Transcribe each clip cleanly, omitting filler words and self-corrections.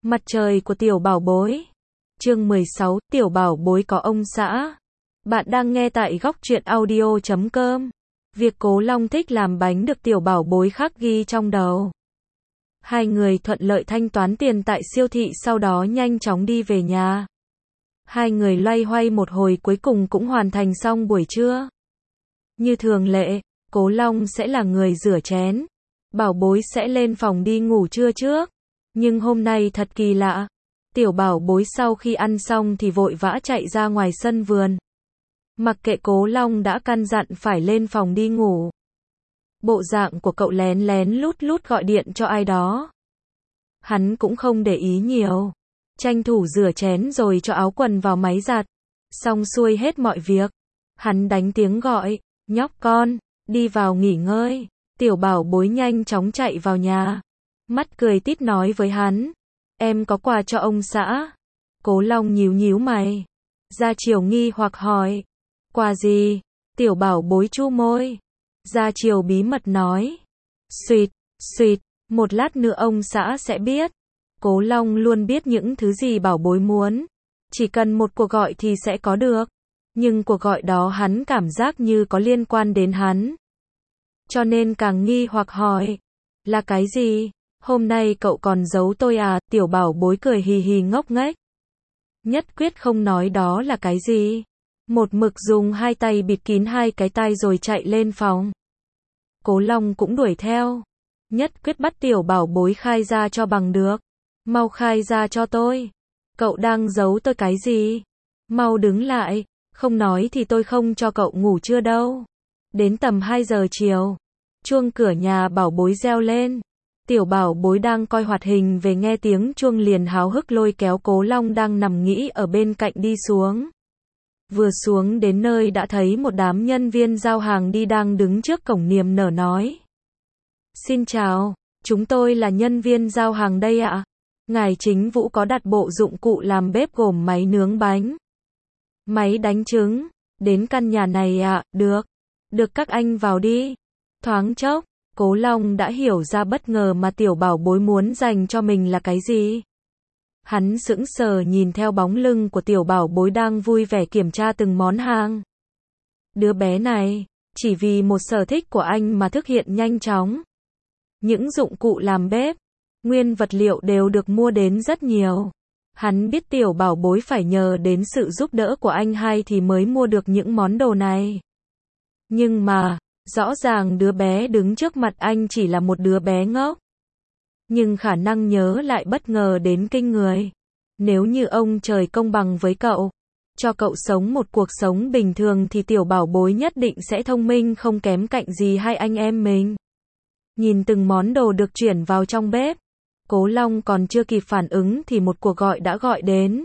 Mặt trời của tiểu bảo bối. Chương 16, tiểu bảo bối có ông xã. Bạn đang nghe tại góc truyện audio.com. Việc Cố Long thích làm bánh được tiểu bảo bối khắc ghi trong đầu. Hai người thuận lợi thanh toán tiền tại siêu thị, sau đó nhanh chóng đi về nhà. Hai người loay hoay một hồi cuối cùng cũng hoàn thành xong buổi trưa. Như thường lệ, Cố Long sẽ là người rửa chén. Bảo bối sẽ lên phòng đi ngủ trưa trước. Nhưng hôm nay thật kỳ lạ. Tiểu bảo bối sau khi ăn xong thì vội vã chạy ra ngoài sân vườn. Mặc kệ Cố Long đã căn dặn phải lên phòng đi ngủ. Bộ dạng của cậu lén lén lút lút gọi điện cho ai đó. Hắn cũng không để ý nhiều. Tranh thủ rửa chén rồi cho áo quần vào máy giặt. Xong xuôi hết mọi việc. Hắn đánh tiếng gọi, nhóc con, đi vào nghỉ ngơi. Tiểu bảo bối nhanh chóng chạy vào nhà. Mắt cười tít nói với hắn, em có quà cho ông xã. Cố Long nhíu nhíu mày. Gia Triều nghi hoặc hỏi, quà gì? Tiểu bảo bối chu môi. Gia Triều bí mật nói, suýt, suýt, một lát nữa ông xã sẽ biết. Cố Long luôn biết những thứ gì bảo bối muốn. Chỉ cần một cuộc gọi thì sẽ có được. Nhưng cuộc gọi đó hắn cảm giác như có liên quan đến hắn. Cho nên càng nghi hoặc hỏi, là cái gì? Hôm nay cậu còn giấu tôi à? Tiểu bảo bối cười hì hì ngốc nghếch. Nhất quyết không nói đó là cái gì. Một mực dùng hai tay bịt kín hai cái tai rồi chạy lên phòng. Cố Long cũng đuổi theo. Nhất quyết bắt tiểu bảo bối khai ra cho bằng được. Mau khai ra cho tôi. Cậu đang giấu tôi cái gì? Mau đứng lại. Không nói thì tôi không cho cậu ngủ trưa đâu. Đến tầm 2 giờ chiều. Chuông cửa nhà bảo bối reo lên. Tiểu bảo bối đang coi hoạt hình về nghe tiếng chuông liền háo hức lôi kéo Cố Long đang nằm nghĩ ở bên cạnh đi xuống. Vừa xuống đến nơi đã thấy một đám nhân viên giao hàng đi đang đứng trước cổng niềm nở nói. Xin chào, chúng tôi là nhân viên giao hàng đây ạ. Ngài Chính Vũ có đặt bộ dụng cụ làm bếp gồm máy nướng bánh, máy đánh trứng, đến căn nhà này ạ. Được, được các anh vào đi. Thoáng chốc, Cố Long đã hiểu ra bất ngờ mà tiểu bảo bối muốn dành cho mình là cái gì. Hắn sững sờ nhìn theo bóng lưng của tiểu bảo bối đang vui vẻ kiểm tra từng món hàng. Đứa bé này, chỉ vì một sở thích của anh mà thực hiện nhanh chóng. Những dụng cụ làm bếp, nguyên vật liệu đều được mua đến rất nhiều. Hắn biết tiểu bảo bối phải nhờ đến sự giúp đỡ của anh hai thì mới mua được những món đồ này. Nhưng mà, rõ ràng đứa bé đứng trước mặt anh chỉ là một đứa bé ngốc. Nhưng khả năng nhớ lại bất ngờ đến kinh người. Nếu như ông trời công bằng với cậu, cho cậu sống một cuộc sống bình thường thì tiểu bảo bối nhất định sẽ thông minh không kém cạnh gì hai anh em mình. Nhìn từng món đồ được chuyển vào trong bếp, Cố Long còn chưa kịp phản ứng thì một cuộc gọi đã gọi đến.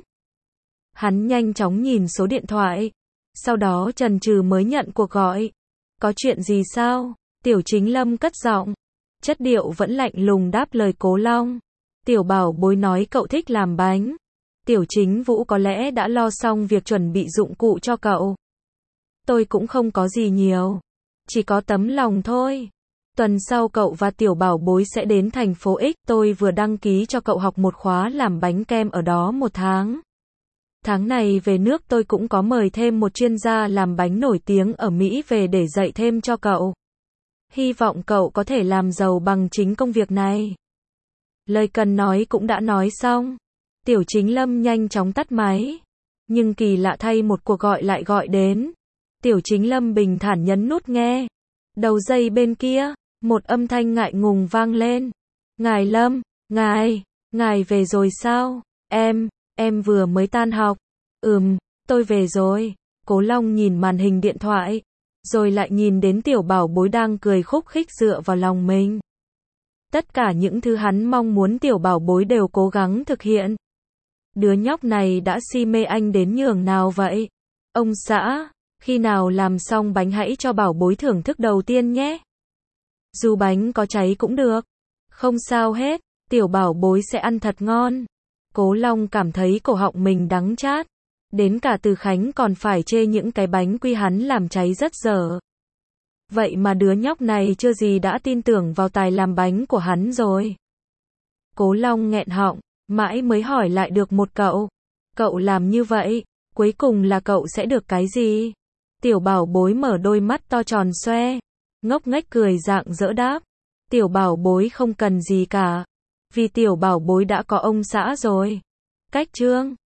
Hắn nhanh chóng nhìn số điện thoại, sau đó chần chừ mới nhận cuộc gọi. Có chuyện gì sao? Tiểu Chính Lâm cất giọng. Chất điệu vẫn lạnh lùng đáp lời Cố Long. Tiểu bảo bối nói cậu thích làm bánh. Tiểu Chính Vũ có lẽ đã lo xong việc chuẩn bị dụng cụ cho cậu. Tôi cũng không có gì nhiều. Chỉ có tấm lòng thôi. Tuần sau cậu và tiểu bảo bối sẽ đến thành phố X. Tôi vừa đăng ký cho cậu học một khóa làm bánh kem ở đó 1 tháng. Tháng này về nước tôi cũng có mời thêm một chuyên gia làm bánh nổi tiếng ở Mỹ về để dạy thêm cho cậu. Hy vọng cậu có thể làm giàu bằng chính công việc này. Lời cần nói cũng đã nói xong. Tiểu Chính Lâm nhanh chóng tắt máy. Nhưng kỳ lạ thay một cuộc gọi lại gọi đến. Tiểu Chính Lâm bình thản nhấn nút nghe. Đầu dây bên kia, một âm thanh ngại ngùng vang lên. Ngài Lâm, ngài về rồi sao? Em vừa mới tan học. Tôi về rồi. Cố Long nhìn màn hình điện thoại, rồi lại nhìn đến tiểu bảo bối đang cười khúc khích dựa vào lòng mình. Tất cả những thứ hắn mong muốn tiểu bảo bối đều cố gắng thực hiện. Đứa nhóc này đã si mê anh đến nhường nào vậy? Ông xã, khi nào làm xong bánh hãy cho bảo bối thưởng thức đầu tiên nhé. Dù bánh có cháy cũng được. Không sao hết, tiểu bảo bối sẽ ăn thật ngon. Cố Long cảm thấy cổ họng mình đắng chát. Đến cả Từ Khánh còn phải chê những cái bánh quy hắn làm cháy rất dở. Vậy mà đứa nhóc này chưa gì đã tin tưởng vào tài làm bánh của hắn rồi. Cố Long nghẹn họng, Mãi mới hỏi lại được một cậu. Cậu làm như vậy, cuối cùng là cậu sẽ được cái gì? Tiểu bảo bối mở đôi mắt to tròn xoe, ngốc nghếch cười rạng rỡ đáp. Tiểu bảo bối không cần gì cả, vì tiểu bảo bối đã có ông xã rồi. Cách chương